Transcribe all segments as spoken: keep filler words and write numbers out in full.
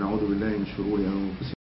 ونعوذ بالله من شرور أنفسنا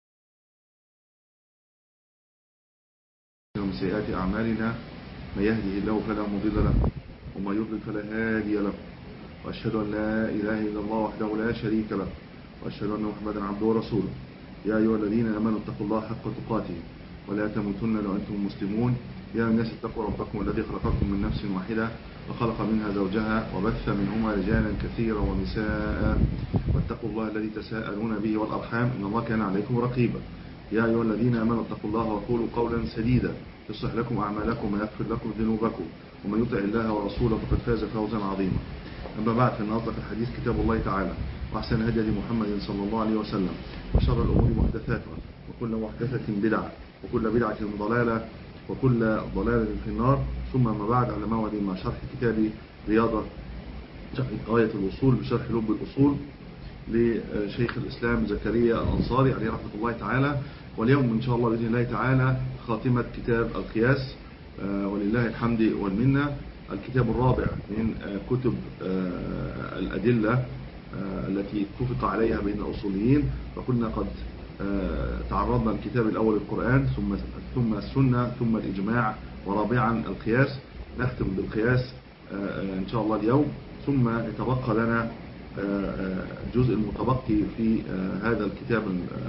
ومن سيئات أعمالنا، من يهده الله فلا مضل له ومن يضلل فلا هادي له، وأشهد أن لا إله إلا الله وحده لا شريك له، وأشهد أن محمدا عبده ورسوله. يا أيها الذين آمنوا اتقوا الله حق تقاته ولا تموتن إلا وأنتم مسلمون. يا الناس اتقوا ربكم الذي خلقكم من نفس واحدة وخلق منها زوجها وبث منهما رجالا كثيرا ونساء، واتقوا الله الذي تساءلون به والأرحام إن الله كان عليكم رقيبا. يا أيها الذين آمنوا اتقوا الله وقولوا قولا سديدا يصلح لكم أعمالكم ويغفر لكم ذنوبكم، ومن يطع الله ورسوله فقد فاز فوزا عظيما. أما بعد، فإن أصدق الحديث كتاب الله تعالى، وأحسن هدي محمد صلى الله عليه وسلم، وشر الأمور محدثاتها، وكل محدثة بدعة، وكل بدعة ضلالة، وكل ضلالة في النار. ثم ما بعد، على موعد مع شرح كتاب رياضة شرح غاية الوصول بشرح لب الأصول لشيخ الإسلام زكريا الأنصاري عليه رحمة الله تعالى. واليوم إن شاء الله بإذن الله تعالى خاتمة كتاب القياس، ولله الحمد والمنة، الكتاب الرابع من كتب الأدلة التي اتفق عليها بين الأصوليين. فكنا قد تعرضنا الكتاب الأول القرآن، ثم ثم السنة، ثم الإجماع، ورابعا القياس. نختم بالقياس إن شاء الله اليوم، ثم يتبقى لنا الجزء المتبقي في هذا الكتاب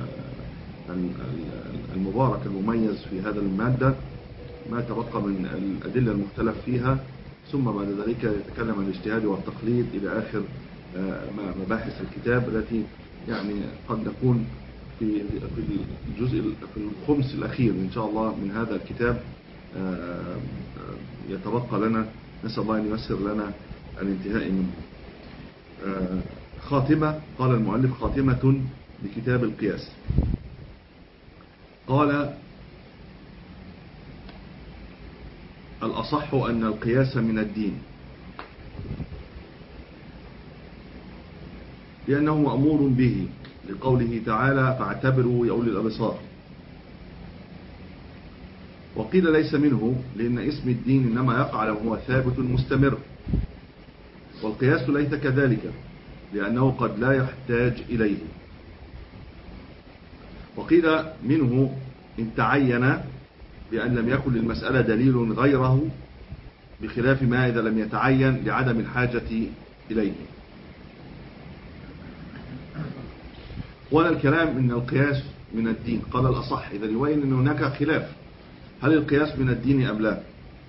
المبارك المميز في هذا المادة، ما تبقى من الأدلة المختلف فيها، ثم بعد ذلك يتكلم عن الاجتهاد والتقليد إلى آخر مباحث الكتاب التي يعني قد نكون في الجزء في الخمس الأخير إن شاء الله من هذا الكتاب يتبقى لنا. نسأل الله أن ييسر لنا الانتهاء منه. خاتمة، قال المؤلف: خاتمة بكتاب القياس. قال: الأصح أن القياس من الدين، لأنه مأمور به، لقوله تعالى: فاعتبروا يا أولي الأبصار. وقيل ليس منه، لأن اسم الدين إنما يقع وهو ثابت مستمر، والقياس ليس كذلك، لأنه قد لا يحتاج إليه. وقيل منه إن تعين، بأن لم يكن للمسألة دليل غيره، بخلاف ما إذا لم يتعين لعدم الحاجة إليه. ولا الكلام إن القياس من الدين. قال الأصح، إذا يبين أن هناك خلاف، هل القياس من الدين أم لا؟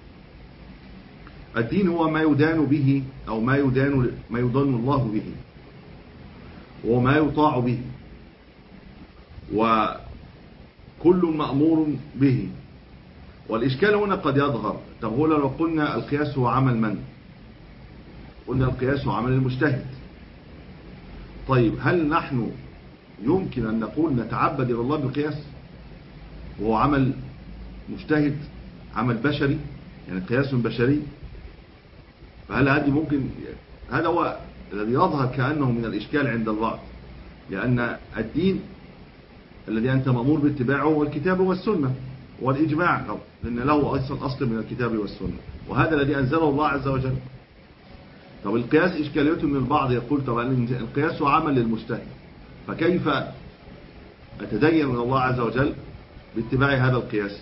الدين هو ما يدان به، أو ما يدان ما يدان الله به، وما يطاع به، وكل مأمور به. والإشكال هنا قد يظهر، طب هو لو قلنا القياس هو عمل من؟ قلنا القياس هو عمل المجتهد. طيب، هل نحن يمكن أن نقول نتعبد إلى الله بالقياس وهو عمل مجتهد، عمل بشري، يعني قياس بشري؟ فهل هذه ممكن؟ هذا هو الذي يظهر كأنه من الإشكال عند البعض، لأن الدين الذي أنت مأمور باتباعه هو الكتاب والسنة والإجماع، لأن له أصل أصل من الكتاب والسنة، وهذا الذي أنزله الله عز وجل. طب القياس إشكاليته من البعض يقول: طب القياس هو عمل للمجتهد، فكيف أتدين من الله عز وجل باتباع هذا القياس؟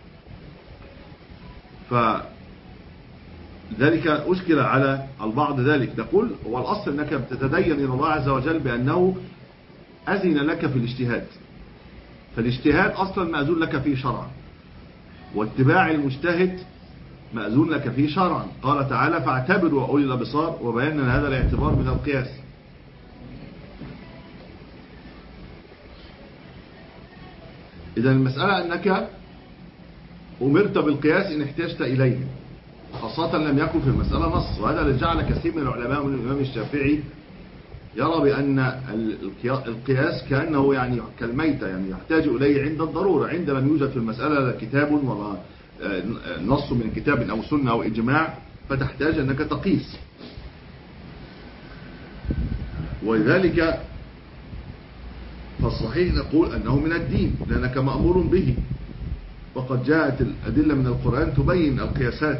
فذلك أشكل على البعض ذلك. نقول هو الأصل أنك بتتدين إلى الله عز وجل بأنه أذن لك في الاجتهاد، فالاجتهاد أصلا مأذون لك فيه شرعا، واتباع المجتهد مأذون لك فيه شرعا. قال تعالى: فاعتبروا أولي الأبصار، وبينا هذا الاعتبار من القياس. إذا المسألة أنك أمرت بالقياس إن احتجت إليه، خاصة لم يكن في المسألة نص. وهذا اللي جعل كثير من العلماء من الإمام الشافعي يرى بأن القياس كأنه يعني كالميتة، يعني يحتاج إليه عند الضرورة، عند لم يوجد في المسألة كتاب ولا نص من كتاب أو سنة أو إجماع، فتحتاج أنك تقيس. ولذلك فالصحيح نقول أنه من الدين، لأنك مأمور به، وقد جاءت الأدلة من القرآن تبين القياسات.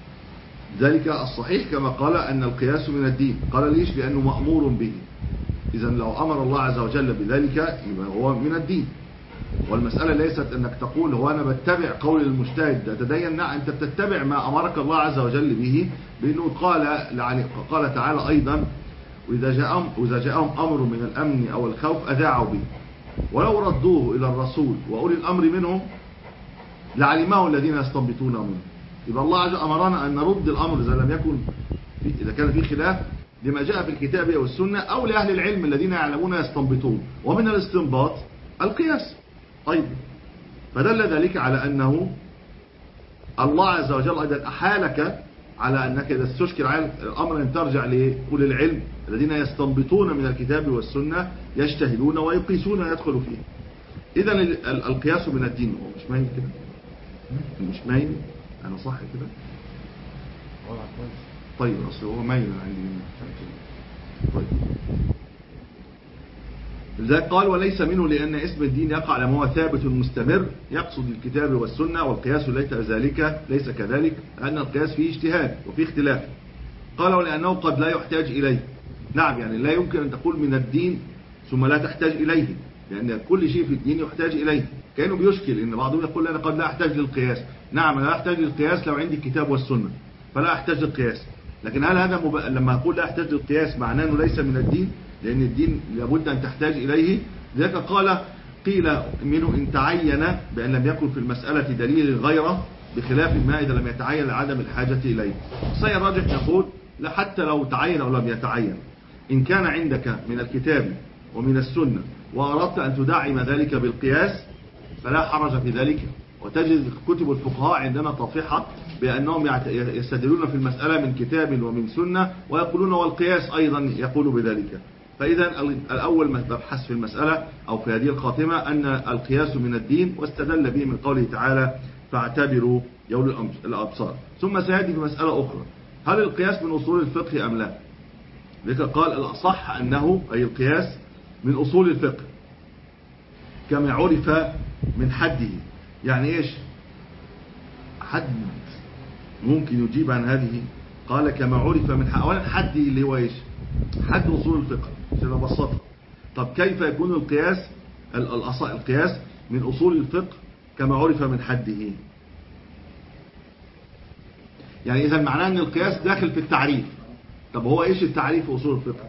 ذلك الصحيح كما قال أن القياس من الدين. قال ليش؟ لأنه مأمور به. إذا لو أمر الله عز وجل بذلك يبقى هو من الدين. والمسألة ليست أنك تقول هو أنا بتبع قول المجتهد تتدين، لا، أنت بتتبع ما أمرك الله عز وجل به، بأنه قال قال تعالى أيضا وإذا جاءهم, وإذا جاءهم أمر من الأمن أو الخوف أذاعوا به ولو ردوه إلى الرسول وأولي الأمر منهم لعلمه الذين يستنبطونه منه. يبقى الله عز وجل أمرنا أن نرد الأمر إذا لم يكن إذا كان في خلاف لما جاء في الكتاب أو السنة أو لأهل العلم الذين يعلمون يستنبطون، ومن الاستنباط القياس أيضا. فدل ذلك على أنه الله عز وجل أيضا أحالك على أنك إذا استشكل على الأمر أن ترجع لأولي العلم الذين يستنبطون من الكتاب والسنة يجتهدون ويقيسون ويدخلوا فيه. إذا القياس من الدين. مش مايل كده؟ مش مايل؟ أنا صح كده؟ طيب أصل هو مايل عندي. طيب لذلك قال وليس منه لأن اسم الدين يقع لما هو ثابت مستمر يقصد الكتاب والسنة، والقياس ليس ذلك ليس كذلك لأن القياس فيه اجتهاد وفيه اختلاف. قال ولأنه قد لا يحتاج إليه. نعم، يعني لا يمكن أن تقول من الدين ثم لا تحتاج إليه، لأن كل شيء في الدين يحتاج إليه. كأنه بيشكل إن بعضهم يقول أنا قد لا أحتاج للقياس. نعم، لا أحتاج للقياس لو عندي الكتاب والسنة فلا أحتاج للقياس، لكن هل هذا مب... لما أقول لا أحتاج للقياس معناه أنه ليس من الدين؟ لأن الدين لابد أن تحتاج إليه. لذلك قال قيل منه إن تعين بأن لم يكن في المسألة دليل غيره بخلاف ما إذا لم يتعين لعدم الحاجة إليه. الصحيح الراجح نقول لا، حتى لو تعين أو لم يتعين إن كان عندك من الكتاب ومن السنة وأردت أن تدعم ذلك بالقياس فلا حرج في ذلك. وتجد كتب الفقهاء عندنا تصحح بأنهم يستدلون في المسألة من كتاب ومن سنة ويقولون والقياس أيضا يقول بذلك. فإذا الأول مبحث في المسألة أو في هذه الخاتمة أن القياس من الدين، واستدل به من قوله تعالى فاعتبروا يا أولي الأبصار. ثم سيأتي في مسألة أخرى، هل القياس من أصول الفقه أم لا؟ لذلك قال الأصح أنه أي القياس من أصول الفقه كما عرف من حده. يعني إيش حد ممكن يجيب عن هذه؟ قال كما عرف من حد. أولا حد اللي هو إيش؟ حد أصول الفقه عشان أبسطها. طب كيف يكون القياس القياس من أصول الفقه كما عرف من حده؟ يعني إذا معناه أن القياس داخل في التعريف. طب هو إيش التعريف في أصول الفقه؟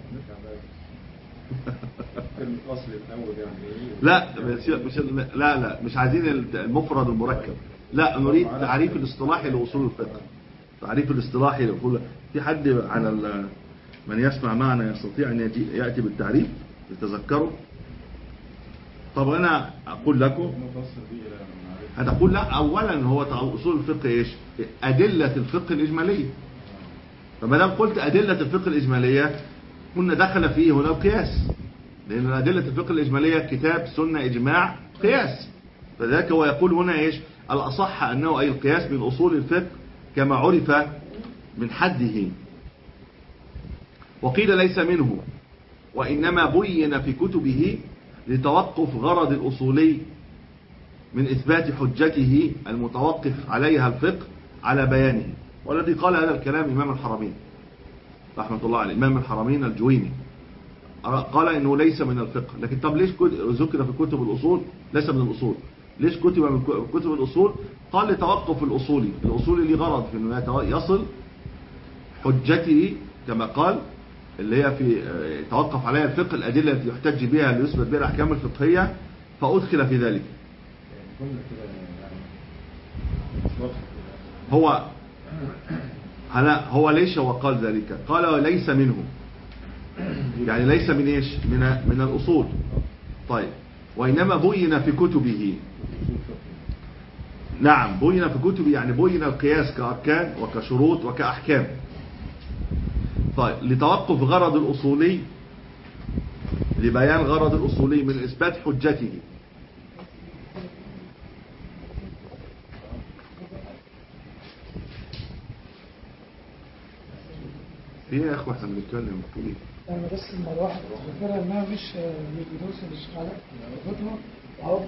لا مش لا لا مش عايزين المفرد المركب، لا نريد تعريف الاصطلاحي لأصول الفقه. تعريف الاصطلاحي لأصول. في حد على من يسمع معنا يستطيع أن يأتي بالتعريف يتذكره؟ طب أنا أقول لكم هتقول لا، أولا هو أصول الفقه إيش؟ أدلة الفقه الإجمالية. فما دام قلت أدلة الفقه الإجمالية كنا دخل فيه هنا القياس، لأن أدلة الفقه الإجمالية كتاب سنة إجماع قياس. فذلك هو يقول هنا إيش؟ الأصح أنه أي القياس من أصول الفقه كما عرف من حده. وقيل ليس منه وإنما بين في كتبه لتوقف غرض الأصولي من إثبات حجته المتوقف عليها الفقه على بيانه. والذي قال هذا الكلام إمام الحرمين رحمة الله عليه، إمام الحرمين الجويني قال إنه ليس من الفقه. لكن طب ليش ذكر في كتب الأصول ليس من الأصول؟ ليش كتب من كتب الأصول؟ قال لتوقف الأصولي الأصولي لغرض في أنه يصل حجته كما قال اللي هي في توقف عليها الفقه الأدلة التي يحتج بها ليثبت بها الأحكام الفقهية فأدخل في ذلك. هو هلا هو ليش هو قال ذلك؟ قال ليس منه، يعني ليس من ايش؟ من من الأصول. طيب وإنما بين في كتبه. نعم بين في كتبه، يعني بين القياس كأركان وكشروط وكأحكام. طيب لتوقف غرض الأصولي لبيان غرض الأصولي من إثبات حجته. ايه يا اخوة احنا بنتكلم في ايه؟ انا بس المره واحده بفكرها انها مش مش بتوصل للشغلات عرفتها وعرفت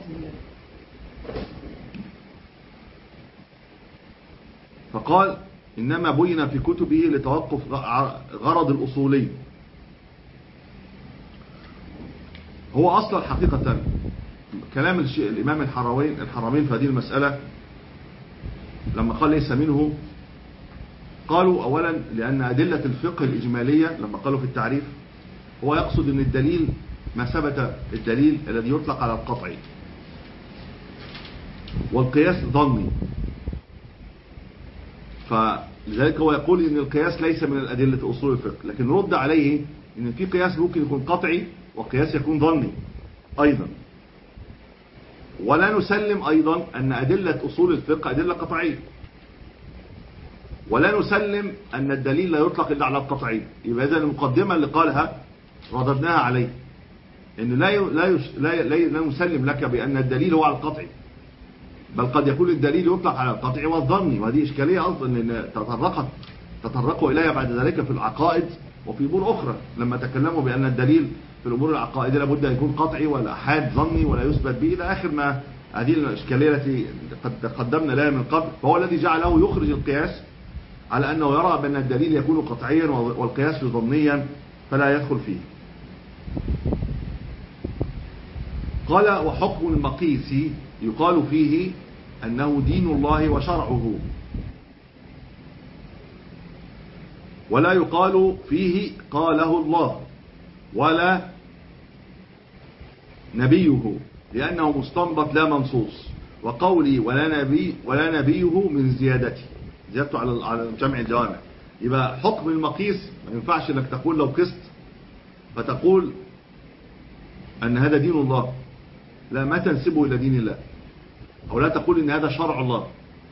فقال انما بين في كتبه لتوقف غرض الاصولي هو أصلا حقيقة كلام الإمام الحرمين الحرمين في هذه المسألة لما قال ليس منه، قالوا أولا لأن أدلة الفقه الإجمالية لما قالوا في التعريف هو يقصد أن الدليل ما ثبت، الدليل الذي يطلق على القطعي، والقياس ظني، فلذلك هو يقول أن القياس ليس من الأدلة أصول الفقه. لكن رد عليه أن في قياس ممكن يكون قطعي وقياس يكون ظني أيضا. ولا نسلم أيضا أن أدلة أصول الفقه أدلة قطعية، ولا نسلم أن الدليل لا يطلق إلا على القطعي. يبقى إذا المقدمة اللي قالها رددناها عليه، إنه لا لا لا لا نسلم لك بأن الدليل هو على القطعي، بل قد يكون الدليل يطلق على القطعي والظني. وهذه إشكالية أصلا لأن تطرقت تطرقوا إليها بعد ذلك في العقائد وفي أمور أخرى، لما تكلموا بأن الدليل في الأمور العقائدية لابد أن يكون قطعي ولا أحاد ظني ولا يثبت به إلى آخر ما هذه الإشكالية التي قد تقدمنا لها من قبل. فهو الذي جعله يخرج القياس على أنه يرى بأن الدليل يكون قطعيا والقياس ظنيا فلا يدخل فيه. قال وحكم المقيس يقال فيه أنه دين الله وشرعه، ولا يقال فيه قاله الله ولا نبيه، لأنه مستنبط لا منصوص. وقولي ولا نبي ولا نبيه من زيادته، زيادته على على جمع الجوامع. يبقى حكم المقيس ما ينفعش انك تقول لو قست فتقول ان هذا دين الله، لا، ما تنسبه الى دين الله، او لا تقول ان هذا شرع الله.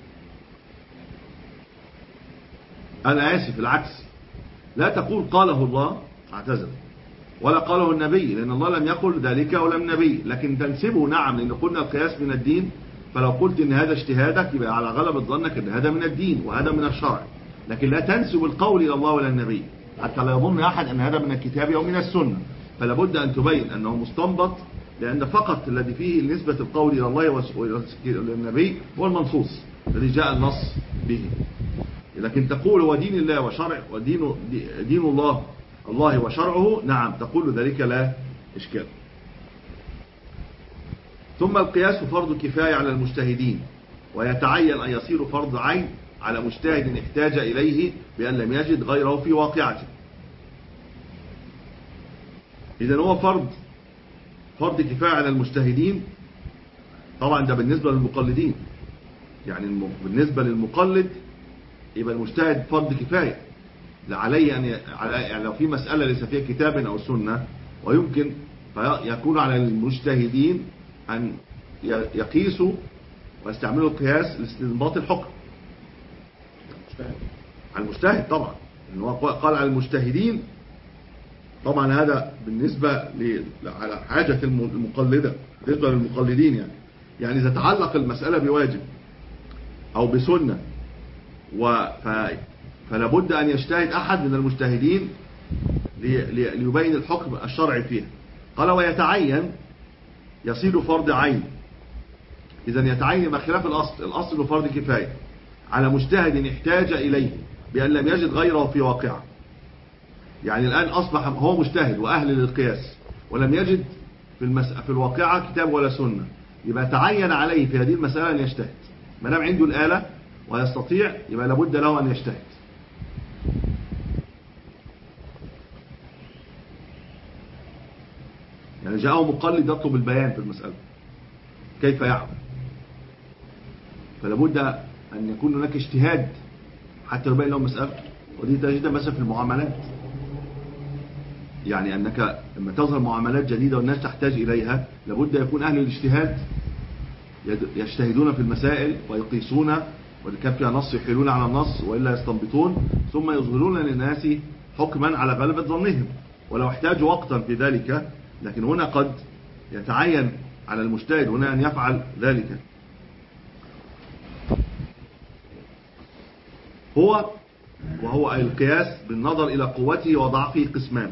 انا اسف، العكس، لا تقول قاله الله، اعتذر، ولا قاله النبي، لان الله لم يقل ذلك ولم النبي، لكن تنسبه نعم، لان قلنا القياس من الدين. فلو قلت ان هذا اجتهادك يبقى على غلبة ظنك ان هذا من الدين وهذا من الشرع، لكن لا تنسب القول الى الله ولا النبي، حتى لا يظن احد ان هذا من الكتاب او من السنة. فلا بد ان تبين انه مستنبط، لان فقط الذي فيه نسبة القول الى الله والنبي هو المنصوص الذي جاء النص به. لكن تقول هو دين الله وشرع ودين دين الله الله وشرعه، نعم تقول ذلك لا إشكال. ثم القياس فرض كفاية على المجتهدين، ويتعين أن يصير فرض عين على مجتهد احتاج إليه بأن لم يجد غيره في واقعته. إذن هو فرض فرض كفاية على المجتهدين، طبعا ده بالنسبة للمقلدين، يعني بالنسبة للمقلد يبقى المجتهد فرض كفاية، عليه أن يعني لو في مسألة ليس فيها كتاب أو سنة ويمكن فيكون على المجتهدين أن يقيسوا ويستعملوا القياس لاستنباط الحكم. على المجتهد طبعا، إنه قال على المجتهدين، طبعا هذا بالنسبة على حاجة المقلدة، بالنسبة للمقلدين يعني يعني إذا تعلق المسألة بواجب أو بسنة فلا بد أن يجتهد أحد من المجتهدين ليبين الحكم الشرعي فيها. قال ويتعين يصير فرض عين. إذن يتعين ما خلاف الأصل، الأصل فرض كفاية على مجتهد احتاج إليه بأن لم يجد غيره في واقعه. يعني الآن أصبح هو مجتهد وأهل للقياس ولم يجد في, المس... في الواقعة كتاب ولا سنة، يبقى تعين عليه في هذه المسألة أن يجتهد. ما دام عنده الآلة ويستطيع يبقى لابد له أن يجتهد. يعني جاءه مقلد يطلب البيان في المسألة كيف يعمل، فلابد أن يكون هناك اجتهاد حتى يبين له مسألة. ودي تجدها مثلا في المعاملات، يعني أنك لما تظهر معاملات جديدة والناس تحتاج إليها لابد يكون أهل الاجتهاد يجتهدون في المسائل ويقيسون، وإذا كان فيها نص يحيلون على النص وإلا يستنبطون، ثم يظهرون للناس حكما على غلبة ظنهم ولو احتاجوا وقتا في ذلك. لكن هنا قد يتعين على المجتهد هنا أن يفعل ذلك. هو وهو القياس بالنظر إلى قوته وضعفه قسمان.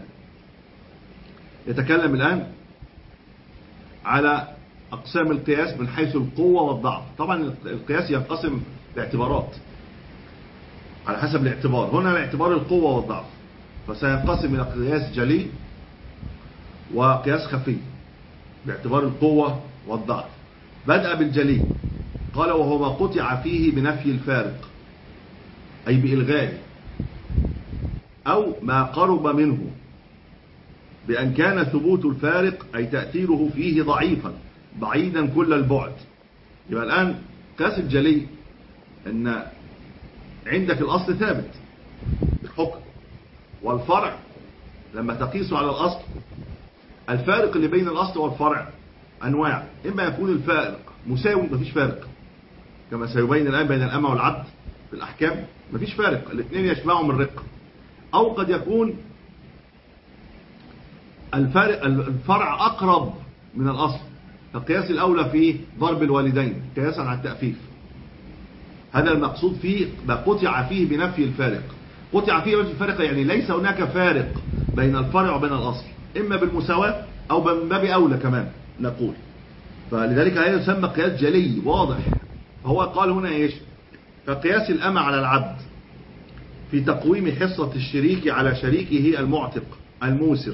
يتكلم الآن على أقسام القياس من حيث القوة والضعف. طبعا القياس ينقسم باعتبارات على حسب الاعتبار، هنا باعتبار القوة والضعف، فسينقسم إلى قياس جلي وقياس خفي. باعتبار القوة والضعف. بدأ بالجلي، قال وهو ما قطع فيه بنفي الفارق أي بإلغائه، أو ما قرب منه بأن كان ثبوت الفارق أي تأثيره فيه ضعيفا بعيدا كل البعد. يبقى الآن قياس الجلي أن عندك الأصل ثابت بالحكم، والفرع لما تقيسه على الأصل، الفارق اللي بين الأصل والفرع أنواع، إما يكون الفارق مساوي مفيش فارق كما سيبين الآن بين الأمة والعبد في الأحكام، مفيش فارق الاثنين يشبعهم الرق، أو قد يكون الفارق الفرع أقرب من الأصل، فقياس الأولى في ضرب الوالدين قياسا على التأفيف. هذا المقصود فيه ما قطع فيه بنفي الفارق. قطع فيه بنفي الفارق يعني ليس هناك فارق بين الفرع وبين الأصل، إما بالمساواة أو من باب أولى كمان نقول. فلذلك هذا يسمى قياس جلي واضح. هو قال هنا إيش؟ فقياس الأمة على العبد في تقويم حصة الشريك على شريكه المعتق الموسر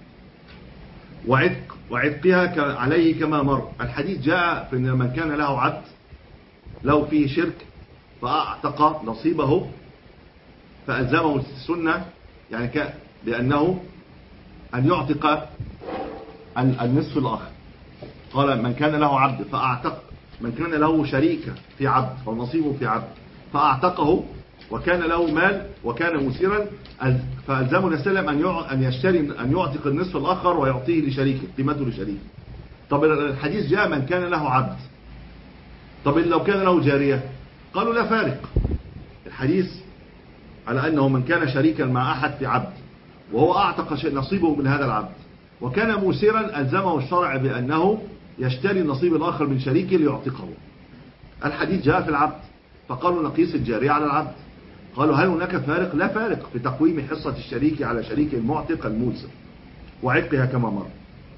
وعتق وعتقها عليه كما مر. الحديث جاء في أن من كان له عبد لو فيه شرك فأعتق نصيبه فألزمه السنة يعني بأنه أن يعتق النصف الآخر. قال من كان له عبد فأعتق، من كان له شريك في عبد أو نصيبه في عبد فأعتقه وكان له مال وكان مسيرا فألزمه السلم أن أن يشتري أن يعتق النصف الآخر ويعطيه لشريكه قيمته لشريكه. طب الحديث جاء من كان له عبد، طب لو كان له جارية قالوا لا فارق. الحديث على أنه من كان شريكا مع أحد في عبد وهو أعتق نصيبه من هذا العبد وكان موسرا ألزمه الشرع بأنه يشتري النصيب الآخر من شريكه ليعتقه. الحديث جاء في العبد فقالوا نقيس الجارية على العبد. قالوا هل هناك فارق؟ لا فارق في تقويم حصة الشريك على شريك المعتق الموسر وعتقها كما مر.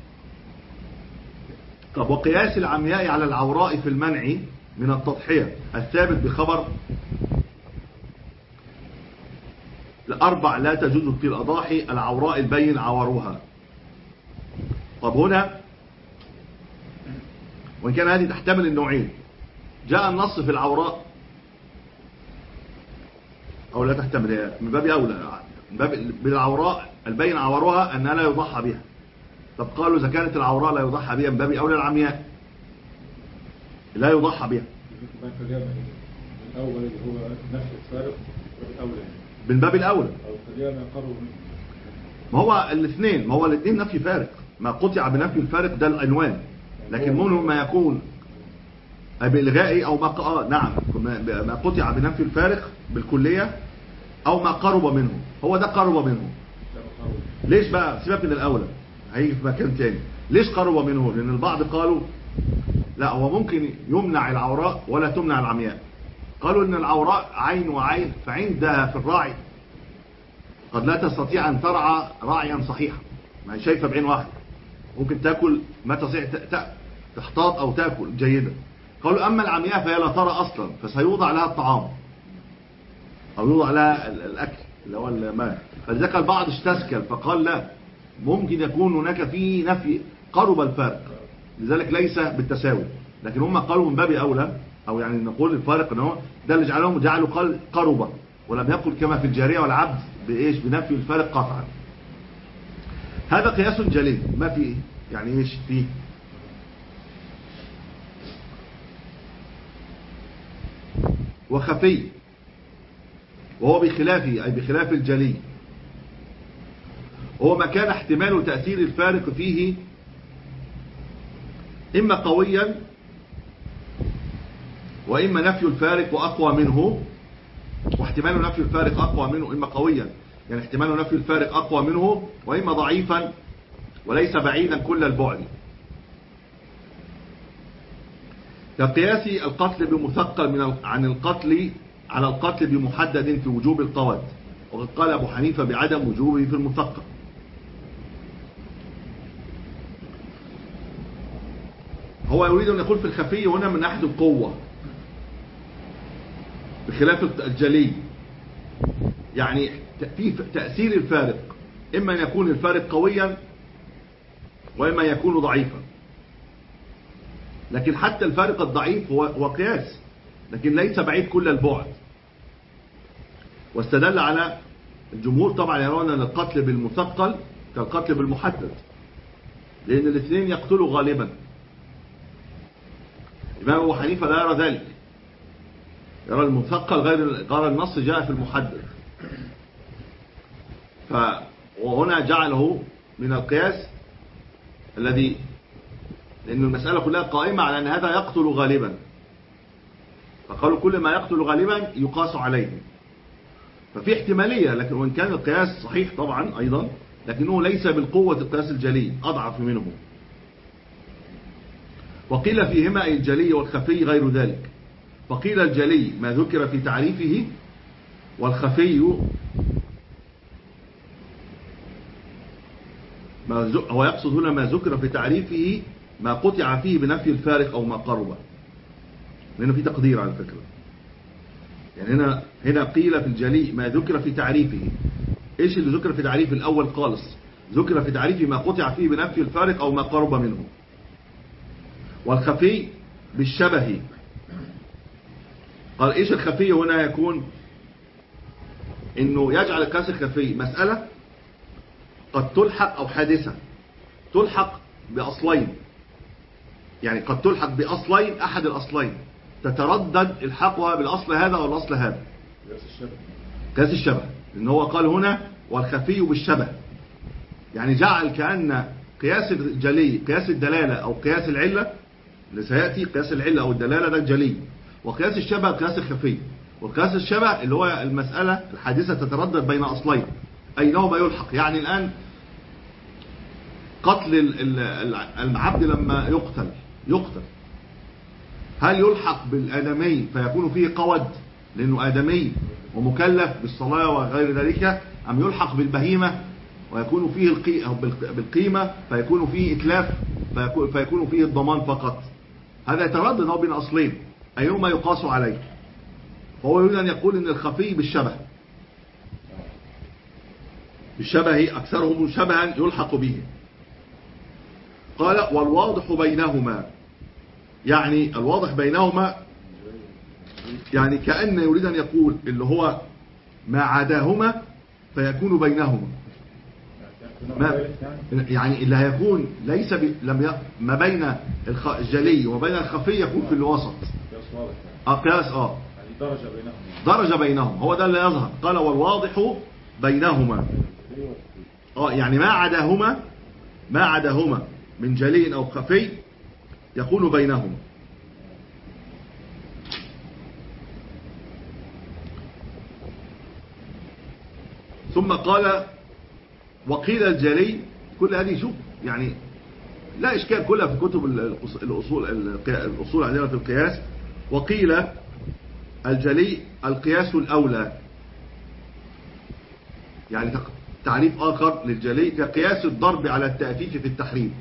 طب وقياس العمياء على العوراء في المنع من التضحية الثابت بخبر الأربع لا تجوز في الأضاحي العوراء البين عورها. طب هنا وإن كان هذه تحتمل النوعين، جاء النص في العوراء أو لا تحتمل من باب أولى، من باب بالعوراء البين عورها أنها لا يضحى بها. طب قالوا إذا كانت العوراء لا يضحى بها من باب أولى العمياء لا يضحى بها. الأول اللي هو نفس الفارق والأولى من باب الأولى أو ما هو الاثنين ما هو الاثنين نفي فارق. ما قطع بنفي الفارق ده العنوان، لكن منهم ما يكون بإلغائي أو ما آه نعم ما قطع بنفي الفارق بالكلية أو ما قرب منه. هو ده قرب منه. ليش بقى؟ سيبك من الأولى هيجي في مكان تاني. ليش قرب منه؟ لأن البعض قالوا لا هو ممكن يمنع العوراء ولا تمنع العمياء. قالوا إن العوراء عين وعين، فعندها في الراعي قد لا تستطيع أن ترعى راعيا صحيحا، ما هي شايفة بعين واحدة، ممكن تأكل ما تستطيع تحتاط أو تأكل جيدا. قالوا أما العمياء فهي لا ترى أصلا فسيوضع لها الطعام أو يوضع لها الأكل اللي هو الماء. فلذلك البعض استسكل فقال لا ممكن يكون هناك في نفي قرب الفارق، لذلك ليس بالتساوي. لكن هم قالوا من باب أولى أو يعني نقول الفارق أنه ده اللي جعلهم جعلوا قال قربة ولم يقل كما في الجارية والعبد بإيش بنفي الفارق قطعا. هذا قياس جلي ما في يعني إيش فيه. وخفي وهو بخلافه أي بخلاف الجلي، وهو ما كان احتمال تأثير الفارق فيه إما قويا وإما نفي الفارق وأقوى منه. واحتمال نفي الفارق أقوى منه إما قويا يعني احتمال نفي الفارق أقوى منه، وإما ضعيفا وليس بعيدا كل البعد. كقياس القتل بمثقل من عن القتل على القتل بمحدد في وجوب القود، وقد قال أبو حنيفة بعدم وجوبه في المثقل. هو يريد أن يقول في الخفي هنا من ناحية القوة بخلاف الجلي، يعني في تأثير الفارق إما أن يكون الفارق قويا وإما يكون ضعيفا. لكن حتى الفارق الضعيف هو هو قياس، لكن ليس بعيد كل البعد. واستدل على الجمهور طبعا يرون أن القتل بالمثقل كالقتل بالمحدد، لأن الاثنين يقتلوا غالبا. الإمام أبو حنيفة لا يرى ذلك، يرى المثقل غير غير النص جاء في المحدد. ف وهنا جعله من القياس الذي، لأن المسألة كلها قائمة على أن هذا يقتل غالبا، فقالوا كل ما يقتل غالبا يقاس عليه. ففي احتمالية، لكن وإن كان القياس صحيح طبعا أيضا، لكنه ليس بالقوة القياس الجلي، أضعف منه. وقيل فيهما الجلي والخفي غير ذلك، فقيل الجلي ما ذكر في تعريفه، والخفي ما هو يقصد هنا ما ذكر في تعريفه ما قطع فيه بنفي الفارق أو ما قرب، لأنه في تقدير على فكرة. يعني هنا هنا قيل في الجلي ما ذكر في تعريفه. ايش اللي ذكر في تعريف الأول خالص؟ ذكر في تعريفه ما قطع فيه بنفي الفارق أو ما قرب منه. والخفي بالشبه، قال ايش الخفي هنا؟ يكون انه يجعل القياس الخفي مسألة قد تلحق أو حادثة تلحق بأصلين، يعني قد تلحق بأصلين، أحد الأصلين تتردد الحقها بالأصل هذا أو الأصل هذا، قياس الشبه. قياس الشبه، لأن هو قال هنا والخفي بالشبه، يعني جعل كأن قياس الجلي قياس الدلالة أو قياس العلة اللي سيأتي، قياس العلة أو الدلالة ده الجلي، وقياس الشبه قياس الخفي. وقياس الشبه اللي هو المسألة الحادثة تتردد بين أصلين أينهما يلحق. يعني الآن قتل العبد لما يقتل يقتل هل يلحق بالآدمي فيكون فيه قود لأنه آدمي ومكلف بالصلاة وغير ذلك، أم يلحق بالبهيمة ويكون فيه بالقيمة فيكون فيه إتلاف فيكون فيه الضمان فقط؟ هذا يتردد هو بين أصلين أيهما يقاس عليه. فهو يريد أن يقول أن الخفي بالشبه، بالشبه أكثرهم شبها يلحق به. قال والواضح بينهما، يعني الواضح بينهما يعني كأن يريد أن يقول اللي هو ما عداهما فيكون بينهما، ما يعني اللي هيكون ليس لم ي... ما بين الجلي وما بين الخفي يكون في الوسط. اه قياس اه يعني درجة بينهما، درجة بينهم، هو ده اللي يظهر. قال والواضح بينهما، اه يعني ما عداهما ما عداهما من جلي أو خفي يكون بينهما. ثم قال وقيل الجلي، كل هذه شوف يعني لا إشكال، كلها في كتب الأصول الأصول عندنا في القياس. وقيل الجلي القياس الأولى، يعني تعريف آخر للجلي كقياس الضرب على التأفيف في التحريم.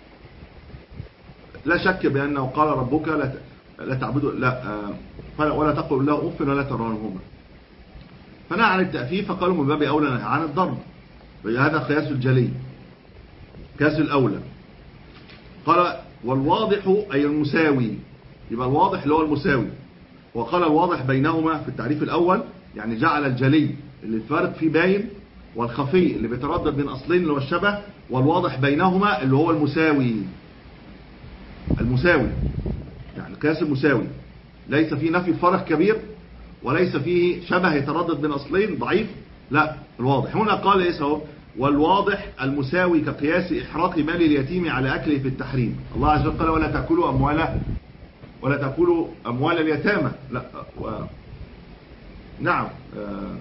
لا شك بأنه قال ربك لا لا تعبدوا لا ولا تقولوا له أف ولا ترانهما، فنهى عن التأفيف فقالوا من باب أولى نهى عن الضرب، هذا قياس الجلي قياس الأولى. قال والواضح أي المساوي، يبقى الواضح اللي هو المساوي. وقال الواضح بينهما في التعريف الأول، يعني جعل الجلي اللي الفارق فيه باين، والخفي اللي بيتردد بين أصلين اللي هو الشبه، والواضح بينهما اللي هو المساوي. المساوي يعني قياس المساوي، ليس فيه نفي فرق كبير وليس فيه شبه يتردد بين أصلين ضعيف، لا الواضح. هنا قال ايش هو؟ والواضح المساوي كقياس إحراق مال اليتيم على أكله في التحريم. الله عز وجل قال ولا تأكلوا أمواله ولا تأكلوا أموال اليتامى، لا و... نعم آه...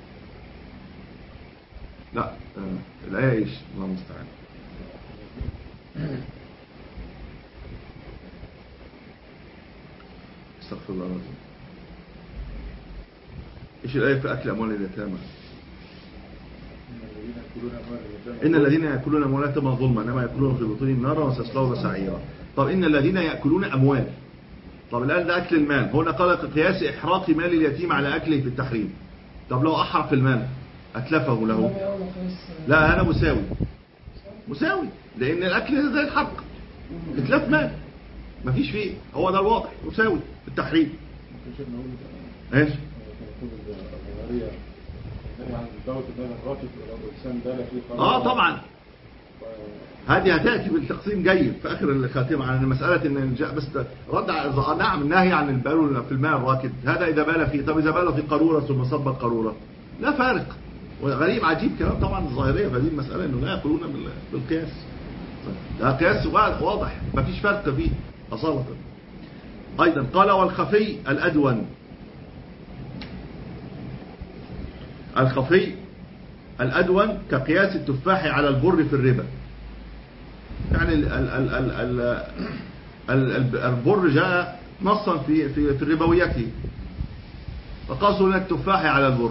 لا آه... الآية ايش؟ الله المستعان. استغفر الله العظيم. ايش الآية في أكل أموال اليتامى؟ إن الذين يأكلون أموال اليتامى ظلما إنما يأكلون في بطونهم نارا وسيصلون سعيرا. طب إن الذين يأكلون أموال، طب الآن ده أكل المال، هنا قال قياس إحراق مال اليتيم على أكله في التحريم. طب لو أحرق المال أتلفه له؟ لا هذا مساوي، مساوي لأن الأكل زي الحرق، إتلاف مال. مفيش فيه، هو ده الواضح مساوي التحريم. ممكن شيء نقول ايش؟ كتب الغمارية النهي عن البول بين الراكب والإنسان بال فيه اه طبعا هذه هتأتي بالتقسيم جيد في آخر الخاتمة عن مسألة إن جاء بس رد على نعم النهي عن البال في الماء الراكد هذا إذا بال فيه. طب إذا بال في قارورة ثم صب القارورة لا فارق. وغريب عجيب كلام طبعا الظاهرية في هذه المسألة إنه لا يقولون بالقياس. ده قياس واضح ما فيش فرق فيه أصالة. أيضا قال والخفي الأدون. الخفي الأدون كقياس التفاح على البر في الربا. يعني ال ال ال ال ال ال البر جاء نصا في في في ربويته فقاسوا لنا التفاح على البر.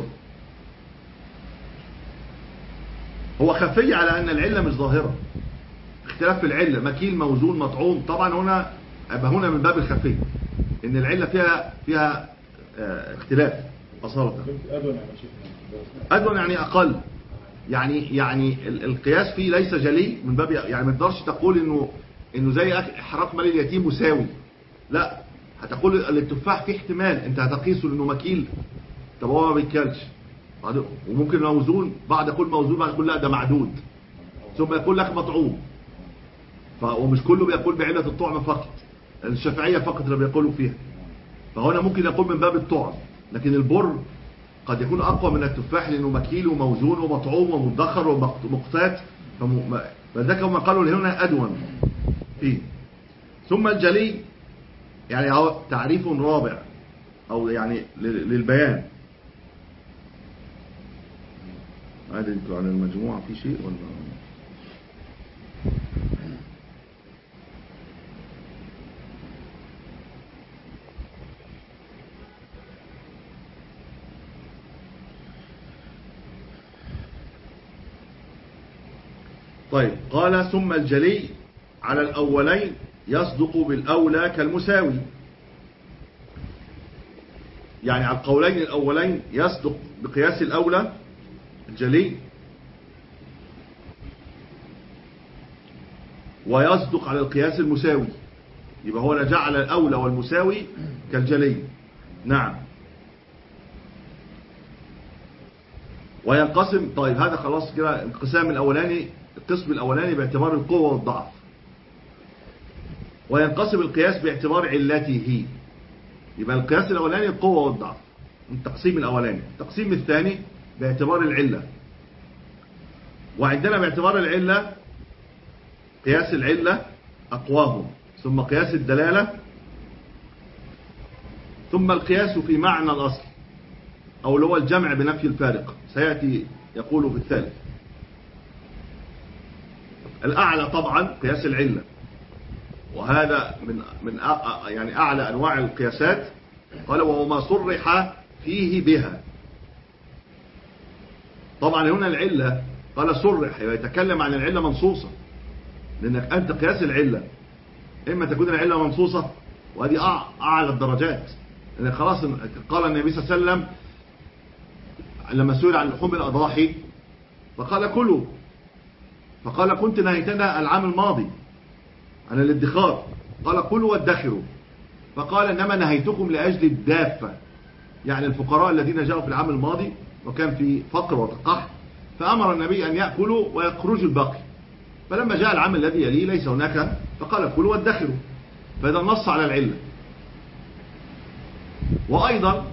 هو خفي على أن العلة مش ظاهرة، اختلاف في العلة مكيل موزون مطعوم. طبعا هنا هنا من باب الخفي ان العلة فيها فيها اه اختلاف أصالة. أدون يعني أقل، يعني يعني القياس فيه ليس جلي من باب، يعني ما تقدرش تقول انه انه زي احراق مال اليتيم مساوي، لا هتقول التفاح فيه احتمال انت هتقيسه لانه مكيل، طب هو ما بيكلش، وممكن موزون بعد يقول موزون بعد يقول لا ده معدود، ثم يقول لك مطعوم. ومش كله بيقول بعلة الطعم فقط، الشافعية فقط اللي بيقولوا فيها. فهنا ممكن يقول من باب الطعم، لكن البر قد يكون أقوى من التفاح لأنه مكيل وموزون ومطعوم ومدخر ومقتات، فذلك هم قالوا هنا أدون فيه. ثم الجلي يعني هو تعريف رابع أو يعني للبيان. هذا انتوا عن المجموعة في شيء ولا؟ طيب قال ثم الجلي على الأولين يصدق بالأولى كالمساوي. يعني على القولين الأولين يصدق بقياس الأولى الجلي، ويصدق على القياس المساوي. يبقى هو جعل الأولى والمساوي كالجلي. نعم. وينقسم، طيب هذا خلاص كده انقسام الأولاني، القسم الأولاني باعتبار القوة والضعف. وينقسم القياس باعتبار علته. يبقى القياس الأولاني القوة والضعف، التقسيم الأولاني. التقسيم الثاني باعتبار العلة. وعندنا باعتبار العلة قياس العلة أقواهم، ثم قياس الدلالة، ثم القياس في معنى الأصل أو اللي هو الجمع بنفي الفارق، سيأتي يقول في الثالث. الأعلى طبعا قياس العلة، وهذا من من يعني أعلى أنواع القياسات. قال وهو ما صرح فيه بها. طبعا هنا العلة قال صرح، يتكلم عن العلة منصوصة، لأنك أنت قياس العلة إما تكون العلة منصوصة، وهذه أعلى الدرجات، لأن خلاص قال النبي صلى الله عليه وسلم لما سئل عن لحوم الأضاحي فقال كلوا، فقال كنت نهيتنا العام الماضي عن الادخار، قال كلوا وادخروا، فقال إنما نهيتكم لأجل الدافة، يعني الفقراء الذين جاءوا في العام الماضي وكان في فقر وقحط، فأمر النبي أن يأكلوا ويخرجوا الباقي. فلما جاء العام الذي يليه ليس هناك، فقال كلوا وادخروا، فإذا نص على العلة. وأيضا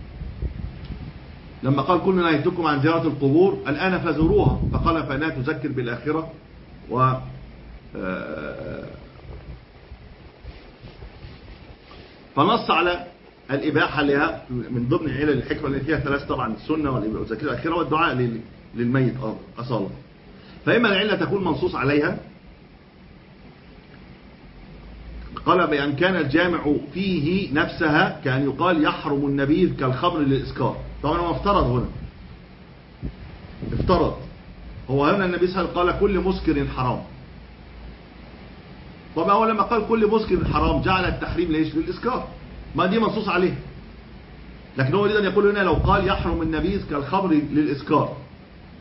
لما قال كل نهيتكم عن زيارة القبور الآن فزوروها، فقال فإنها تذكر بالآخرة. و فنص على الإباحة لها من ضمن علل الحكمة اللي فيها ثلاث طبعا: السنة والذكر الآخرة والدعاء للميت أصالة. فإما العلة تكون منصوص عليها، قال بأن كان الجامع فيه نفسها كأن يقال يحرم النبيذ كالخمر للإسكار. طبعا هو افترض هنا، افترض هو هنا النبي صلى الله عليه وسلم قال كل مسكر حرام. طبعا هو لما قال كل مسكر حرام جعل التحريم ليش؟ للإسكار، ما دي منصوص عليه. لكن هو يريد أن يقول هنا لو قال يحرم النبيذ كالخمر للإسكار.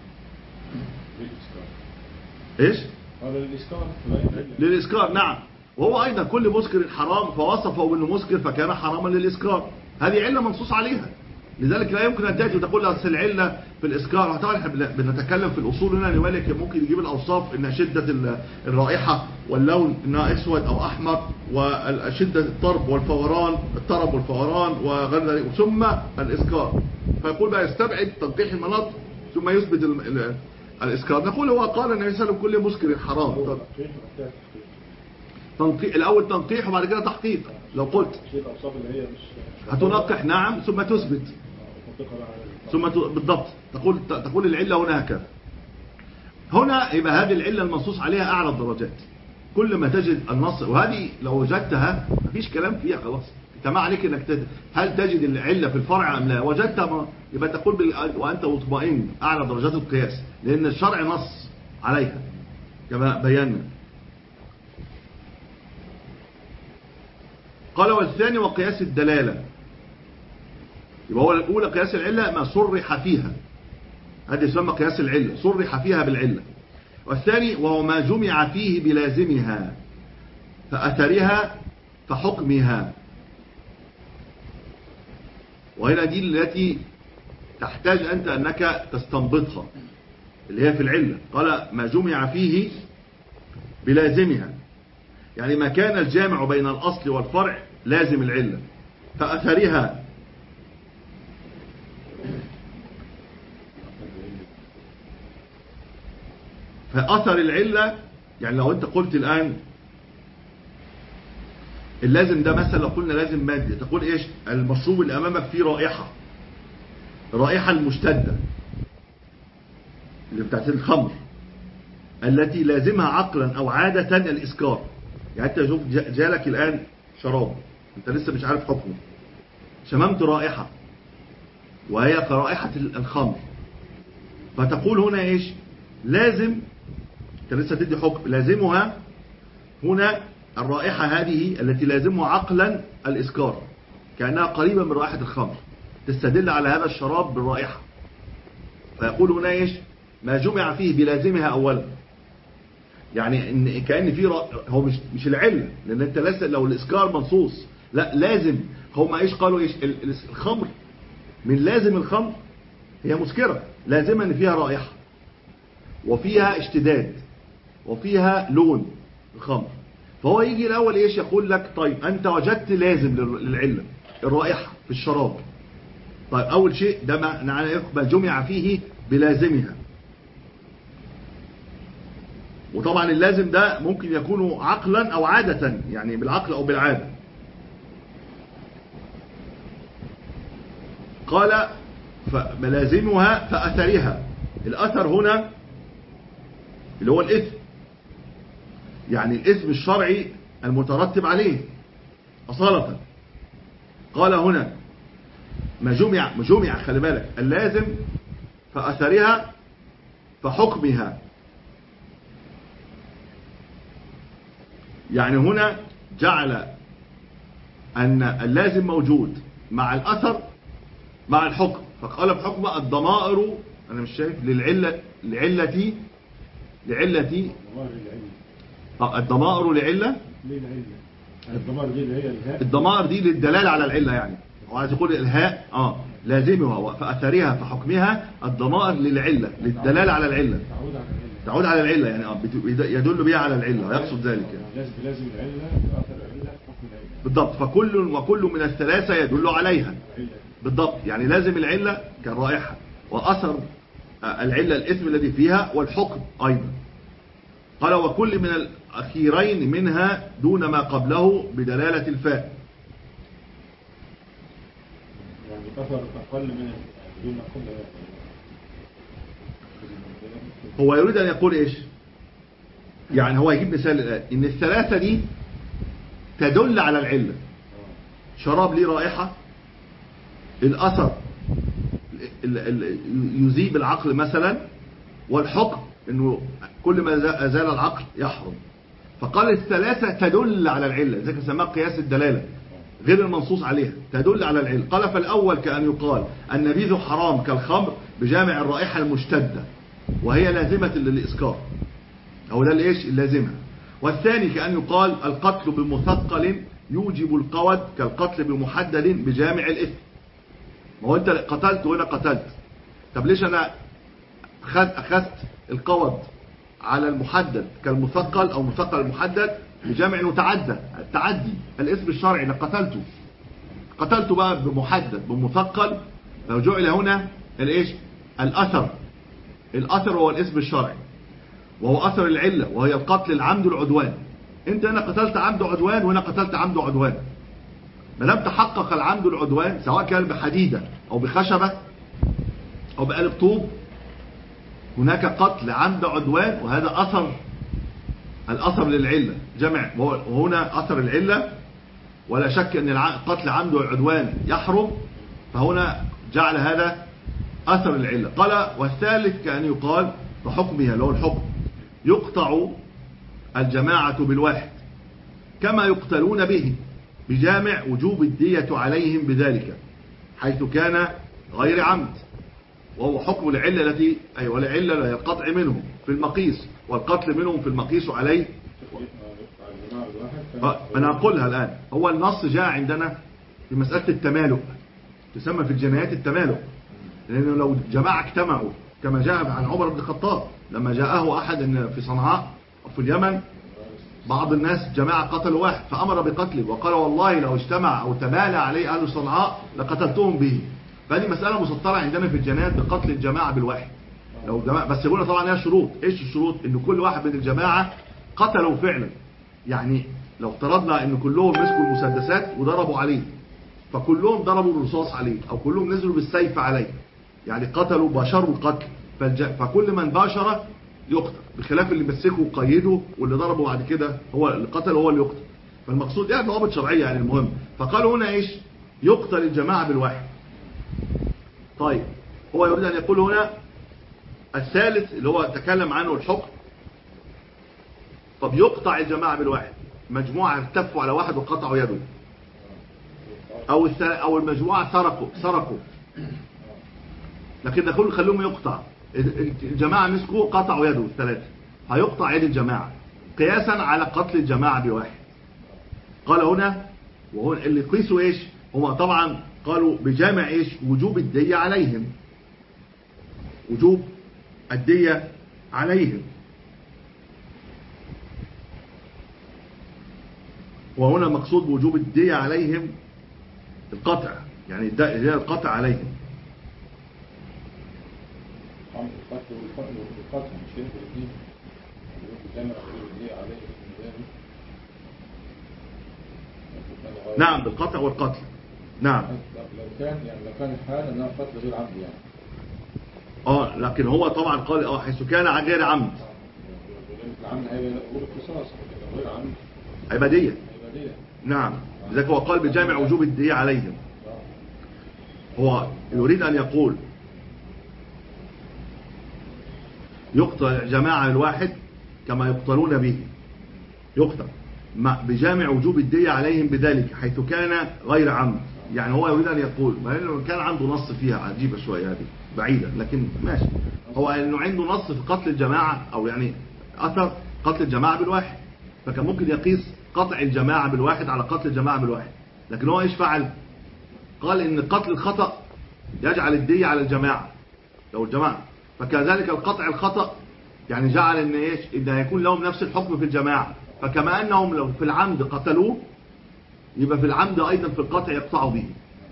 ايش؟ للإسكار. للإسكار نعم. وهو أيضا كل مسكر حرام فوصفه بأنه مسكر فكان حراما للإسكار. هذه علة منصوص عليها، لذلك لا يمكن أن تأتي وتقول أصل العلة في الإسكار. طبعا احنا بنتكلم في الأصول هنا، المالك ممكن يجيب الأوصاف إن شدة الرائحة واللون إنها أسود أو أحمر، وشدة الطرب والفوران الطرب والفوران وغير ذلك، ثم الإسكار، فيقول بقى يستبعد تنقيح المناط ثم يثبت الإسكار. نقول هو قال النبي صلى الله عليه وسلم كل مسكر حرام. تنقيح الأول، تنقيح وبعد كده تحقيق. لو قلت هتنقح نعم ثم تثبت ثم ت... بالضبط تقول تقول العلة هنا هكذا. هنا يبقى هذه العلة المنصوص عليها أعلى الدرجات. كل ما تجد النص، وهذه لو وجدتها مفيش كلام فيها خلاص، انت ما عليك انك تد... هل تجد العلة في الفرع ام لا؟ وجدتها ما... يبقى تقول بال... وانت مطمئن أعلى درجات القياس، لأن الشرع نص عليها كما بينا. قال والثاني وقياس الدلالة، يبقى هو الأولى قياس العلة ما صرح فيها، هذه يسمى قياس العلة، صرح فيها بالعلة. والثاني وهو ما جمع فيه بلازمها فأثرها فحكمها، وهنا دي التي تحتاج أنت أنك تستنبطها اللي هي في العلة. قال ما جمع فيه بلازمها، يعني ما كان الجامع بين الأصل والفرع لازم العلة، فأثرها فأثر العلة. يعني لو أنت قلت الآن اللازم ده مثلا، لو قلنا لازم مادي، تقول إيش؟ المشروب اللي أمامك فيه رائحة، الرائحة المشتدة اللي بتاعت الخمر التي لازمها عقلا أو عادة الإسكار. يعني أنت شوف جالك الآن شراب أنت لسه مش عارف حكمه، شممت رائحة وهي كرائحة الخمر، فتقول هنا إيش؟ لازم، أنت لسه تدي حكم، لازمها هنا الرائحة هذه التي لازمها عقلا الإسكار، كأنها قريبة من رائحة الخمر، تستدل على هذا الشراب بالرائحة. فيقول هنا إيش؟ ما جمع فيه بلازمها أولا، يعني إن كأن في رأ... هو مش مش العلة، لأن أنت لسه لو الإسكار منصوص، لا لازم. هم إيش قالوا؟ إيش الخمر من لازم الخمر هي مسكرة، لازمة إن فيها رائحة وفيها اشتداد وفيها لون الخمر. فهو يجي الأول إيش يقول لك؟ طيب أنت وجدت لازم للعلة الرائحة في الشراب، طيب أول شيء ده معنى ما جمع فيه بلازمها. وطبعا اللازم ده ممكن يكون عقلا أو عادة، يعني بالعقل أو بالعادة. قال فملازمها فأثرها، الأثر هنا اللي هو الإثم، يعني الإثم الشرعي المترتب عليه أصالة. قال هنا ما جمع ما جمع خلي بالك، اللازم فأثرها فحكمها، يعني هنا جعل أن اللازم موجود مع الأثر مع الحكم، فقال بحكم الضمائر، أنا مش شايف للعلة لعلتي لعلتي الضمائر لعلة، الضمائر دي اللي هي الهاء، الضمائر دي للدلالة على العلة، يعني هو عايز يقول الهاء اه لازمها فأثرها فحكمها، الضمائر للعلة للدلالة على العلة، تعود على العلة، يعني اه يدل بها على العلة، يقصد ذلك يعني. لازم العلة أثر العلة حكم العلة بالضبط. فكل وكل من الثلاثة يدل عليها بالضبط، يعني لازم العلة كالرائحة، وأثر العلة الإثم الذي فيها، والحكم أيضا. قال وكل من الأخيرين منها دون ما قبله بدلالة الفاء، يعني أثر أقل من دون ما قبله. هو يريد أن يقول إيش؟ يعني هو يجيب مثال الآن إن الثلاثة دي تدل على العلة، شراب ليه رائحة، الأثر يذيب العقل مثلا، والحكم انه كل ما ازال العقل يحرم. فقال الثلاثة تدل على العلة، ذلك سماه قياس الدلالة غير المنصوص عليها، تدل على العلة. قال فالأول كأن يقال النبيذ حرام كالخمر بجامع الرائحة المشتدة وهي لازمة للإسكار، أو ده الإيش اللازمة. والثاني كأن يقال القتل بمثقل يوجب القود كالقتل بمحدد بجامع الإثم. ما هو أنت قتلت وهنا قتلت، طب ليش أنا أخذت القود على المحدد كالمثقل أو مثقل المحدد بجامع متعدى التعدي الاسم الشرعي أنا قتلته قتلته بقى بمحدد بمثقل، لو جعل هنا الايش الأثر الأثر هو الاسم الشرعي وهو أثر العلة وهي القتل العمد العدوان. انت هنا قتلت عمد عدوان وهنا قتلت عمد عدوان، ما دام تحقق العمد العدوان سواء كان بحديدة أو بخشبة أو بقالب طوب هناك قتل عمد عدوان، وهذا أثر الأثر للعلة جمع، وهنا أثر العلة ولا شك أن قتل عمد العدوان يحرم، فهنا جعل هذا أثر العلة. قال والثالث كأن يقال بحكمها اللي هو الحكم يقطع الجماعة بالواحد كما يقتلون به بجامع وجوب الدية عليهم بذلك حيث كان غير عمد، وهو حكم العلة التي أي والعلة لا القطع منهم في المقيس والقتل منهم في المقيس عليه. أنا أقولها الآن، هو النص جاء عندنا في مسألة التمالؤ، تسمى في الجنايات التمالؤ، لأنه لو جماعة اجتمعوا كما جاء عن عمر بن الخطاب لما جاءه أحد في صنعاء أو في اليمن بعض الناس جماعة قتلوا واحد فأمر بقتله وقال والله لو اجتمع أو تمالى عليه أهل صنعاء لقتلتهم به. فهذه مسألة مسطرة عندنا في الجنايات بقتل الجماعة بالواحد لو جماعة، بس يقولنا طبعا لها شروط. ايش الشروط؟ ان كل واحد من الجماعة قتلوا فعلا، يعني لو افترضنا ان كلهم مسكوا المسدسات وضربوا عليه فكلهم ضربوا الرصاص عليه او كلهم نزلوا بالسيف عليه، يعني قتلوا باشروا القتل، فكل من باشر يقتل، بخلاف اللي مسكه وقيده واللي ضربه بعد كده هو اللي قتل هو اللي يقتل. فالمقصود يعني ضوابط شرعية يعني المهم. فقالوا هنا ايش؟ يقتل الجماعة بالواحد. طيب هو يريد ان يقول هنا الثالث اللي هو تكلم عنه الحكم، طب يقطع الجماعة بالواحد، مجموعة ارتفوا على واحد وقطعوا يده، او او المجموعة سرقوا سرقوا لكن دخلوا خلوهم يقطع، الجماعة مسكوا قطعوا يده الثلاثة، هيقطع يد الجماعة قياسا على قتل الجماعة بواحد. قال هنا وهو اللي قيسوا ايش؟ هم طبعا قالوا بجامع ايش؟ وجوب الدية عليهم، وجوب الدية عليهم. وهنا مقصود بوجوب الدية عليهم القطع، يعني الدية القطع عليهم. القتل والقتل مش ينفع الاثنين، بجامع وجوب الدية عليهم. نعم بالقطع والقتل. نعم لو كان يعني لو كان الحال انها قتل غير عمد يعني. اه لكن هو طبعا قال اه حيث كان غير عمد. العمد هيبقى القصاص، غير عمد عبادية. عبادية. نعم لذلك هو قال بجامع وجوب الدية عليهم. هو يريد ان يقول يقتل جماعة الواحد كما يقتلون به، يقتل بجامع وجوب الدية عليهم بذلك حيث كان غير عمد. يعني هو يريد أن يقول ما إنه كان عنده نص فيها عجيبة شوية هذه بعيدة لكن ماشي، هو إنه عنده نص في قتل الجماعة أو يعني أثر قتل الجماعة بالواحد، فكان ممكن يقيس قطع الجماعة بالواحد على قتل الجماعة بالواحد، لكن هو إيش فعل؟ قال إن قتل الخطأ يجعل الدية على الجماعة لو الجماعة، فكذلك القطع الخطأ يعني جعل إن إيش؟ إن هيكون لهم نفس الحكم في الجماعة، فكما أنهم لو في العمد قتلوه يبقى في العمد أيضا في القطع يقطعوا به.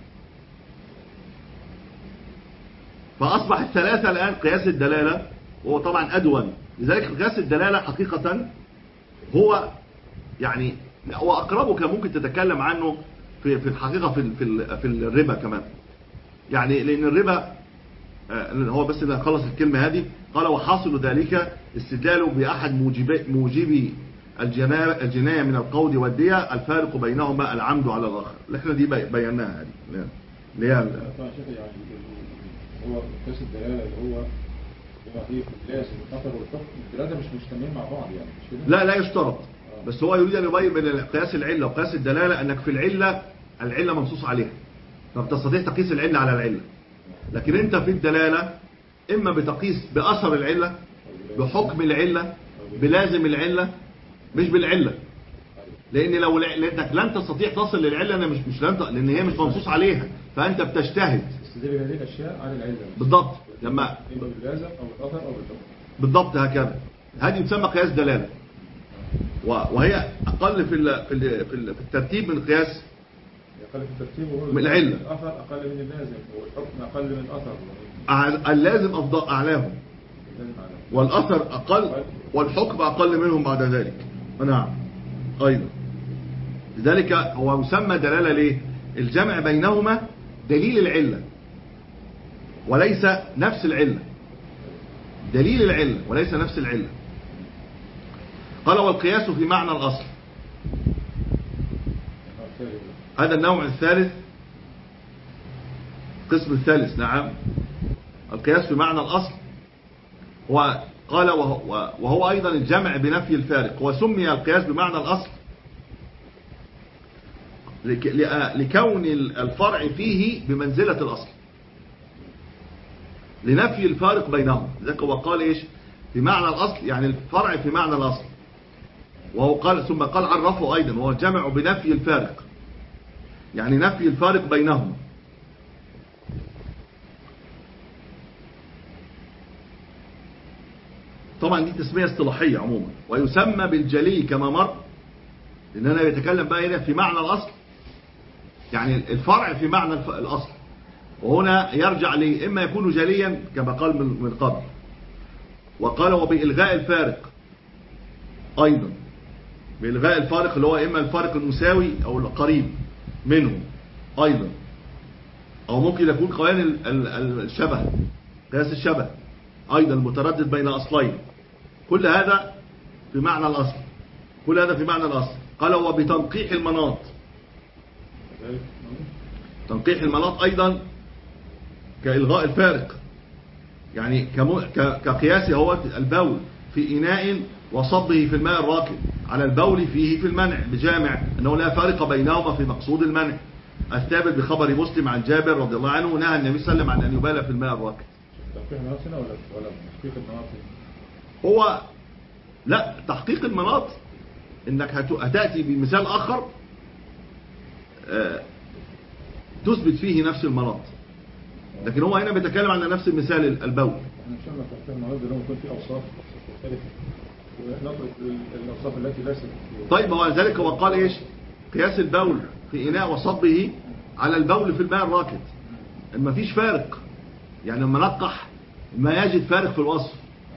فأصبح الثلاثة الآن قياس الدلالة وهو طبعا أدون، لذلك قياس الدلالة حقيقة هو يعني هو أقربه كان ممكن تتكلم عنه في في الحقيقة في في في الربا كمان، يعني لأن الربا هو بس إذا خلص الكلمة هذه قال وحاصل ذلك استدلال بأحد موجبي موجبي الجناية من القول والدية الفارق بينهما العمد على الآخر، اللي احنا دي بيناها هذه اللي هي هو قياس الدلالة اللي هو بما فيه قياس الخطر والحكم، الثلاثة مش مجتمعين مع بعض يعني مش كده؟ لا لا يشترط، بس هو يريد أن يبين بين قياس العلة وقياس الدلالة أنك في العلة العلة منصوص عليها فبتستطيع تقيس العلة على العلة، لكن أنت في الدلالة إما بتقيس بأثر العلة بحكم العلة بلازم العلة مش بالعلة، لان لو لانك لن تستطيع تصل للعلة، انا مش مش لن ت... لان هي مش منصوص عليها، فانت بتجتهد. استدل هذه الاشياء على العلة بالضبط. لما اما بالجازم او بالاثر او بالحكم. بالضبط هكذا، هذه تسمى قياس دلالة، وهي اقل في ال... في ال... في ال- في الترتيب من قياس اقل في الترتيب وهو من العلة. الاثر اقل من اللازم والحكم اقل من الاثر. أع- اللازم افضل اعلاهم، اللازم على والاثر اقل، والحكم اقل منهم بعد ذلك. نعم ايضا. لذلك هو يسمى دلالة ليه؟ الجمع بينهما دليل العلة وليس نفس العلة، دليل العلة وليس نفس العلة. قال والقياس في معنى الأصل، هذا النوع الثالث، القسم الثالث. نعم، القياس في معنى الأصل هو قال وهو, وهو أيضا الجمع بنفي الفارق، وسمي القياس بمعنى الأصل لكون الفرع فيه بمنزلة الأصل، لنفي الفارق بينهم. ذلك هو قال إيش في معنى الأصل، يعني الفرع في معنى الأصل. وهو قال ثم قال عرفه أيضا وهو الجمع بنفي الفارق، يعني نفي الفارق بينهم. طبعا دي تسمية اصطلاحية عموما، ويسمى بالجلي كما مر، لأننا يتكلم بقى هنا في معنى الأصل، يعني الفرع في معنى الأصل، وهنا يرجع لي إما يكون جليا كما قال من قبل، وقال وبإلغاء الفارق أيضا، بإلغاء الفارق اللي هو إما الفارق المساوي أو القريب منه أيضا، أو ممكن يكون قوانين الشبه، قياس الشبه أيضا المتردد بين أصلين. كل هذا في معنى الأصل، كل هذا في معنى الأصل. قال وبتنقيح المناط، تنقيح المناط أيضا كإلغاء الفارق، يعني كقياس هو البول في إناء وصبه في الماء الراكد على البول فيه في المنع بجامع أنه لا فارق بينهما في مقصود المنع، الثابت بخبر مسلم عن جابر رضي الله عنه نهى النبي صلى الله عليه وسلم عن أن يبال في الماء الراكد. تحقيق المناط هنا ولا ولا تحقيق المناط؟ هو لا، تحقيق المناط انك هتأتي بمثال اخر تثبت فيه نفس المناط، لكن هو هنا بيتكلم عن نفس المثال البول. ان شاء الله تحقيق المناط ده يكون فيه اوصاف مختلفه ونترك الاوصاف التي ليست. طيب هو ذلك هو قال ايش قياس البول في اناء وصبه على البول في الماء الراكد، ما فيش فارق، يعني لما نقح ما يجد فارق في الوصف،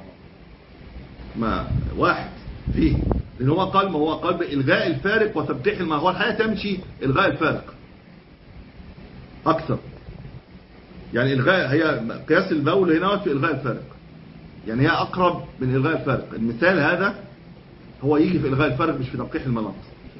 ما واحد فيه، لأن هو قال ما هو قال بإلغاء الفارق وتبقيح ما هو الحياة تمشي إلغاء الفارق أكثر، يعني إلغاء هي قياس البول هنا في إلغاء الفارق، يعني هي أقرب من إلغاء الفارق. المثال هذا هو يجي في إلغاء الفارق مش في تبقيح المناط.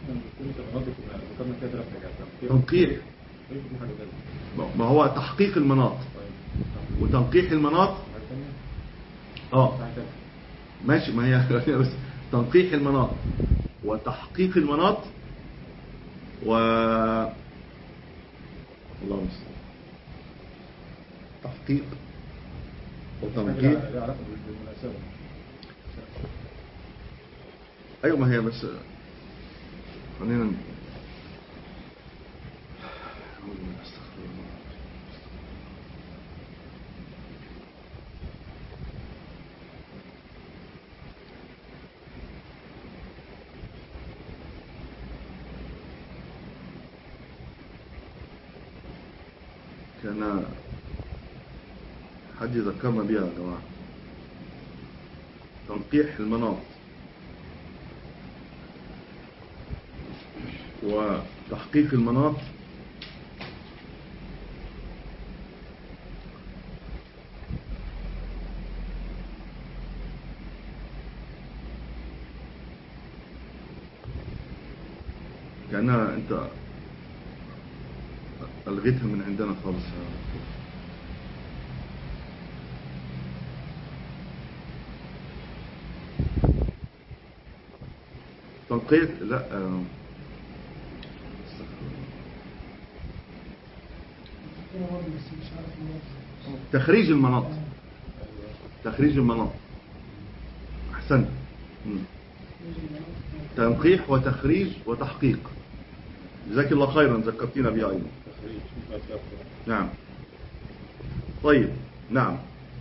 تنقيح ما هو تحقيق المناط وتنقيح المناط. اه ماشي، ما هي بس تنقيح المناط وتحقيق المناط و الله المستعان، تحقيق وتنقيح. ايوه ما هي بس خلينا كان حد يذكرنا بيها يا جماعة. تنقيح المناط وتحقيق المناط كأنها انت ألغيتها من عندنا خالص. تنقيح لا تخريج المناط، تخريج المناط. احسنت. تنقيح وتخريج وتحقيق. جزاك الله خيرا، ذكرتينا بها أيضا. نعم. طيب. نعم.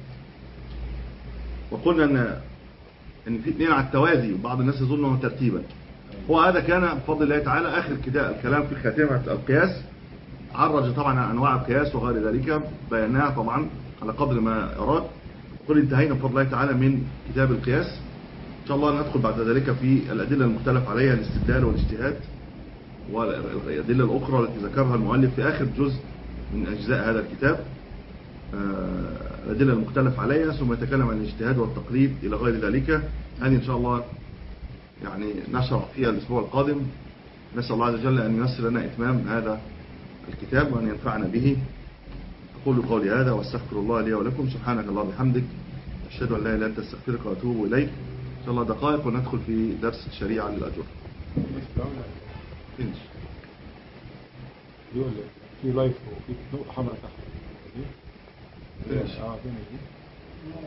وقلنا ان ان في اثنين على التوازي، وبعض الناس يظنه ترتيبا. هو هذا كان بفضل الله تعالى اخر كتاب الكلام في خاتمه القياس. عرج طبعا عن انواع القياس وغير ذلك، بيناها طبعا على قدر ما اراد. قل انتهينا بفضل الله تعالى من كتاب القياس. ان شاء الله ندخل بعد ذلك في الادله المختلف عليها، الاستدلال والاجتهاد والادله الاخرى التي ذكرها المؤلف في اخر جزء من اجزاء هذا الكتاب، الأدلة المختلف عليها، ثم يتكلم عن الاجتهاد والتقليد إلى غير ذلك. هذه إن شاء الله يعني نشرح فيها الأسبوع القادم. نسأل الله عز وجل أن ييسر لنا إتمام هذا الكتاب وأن ينفعنا به. أقول قولي هذا وأستغفر الله لي ولكم. سبحانك اللهم وبحمدك، أشهد أن لا إله إلا أنت، أستغفرك وأتوب إليك. إن شاء الله دقائق وندخل في درس الشريعة للأجر. في لايف وفي نقطة حمراء تحت. فينش. اه فينش.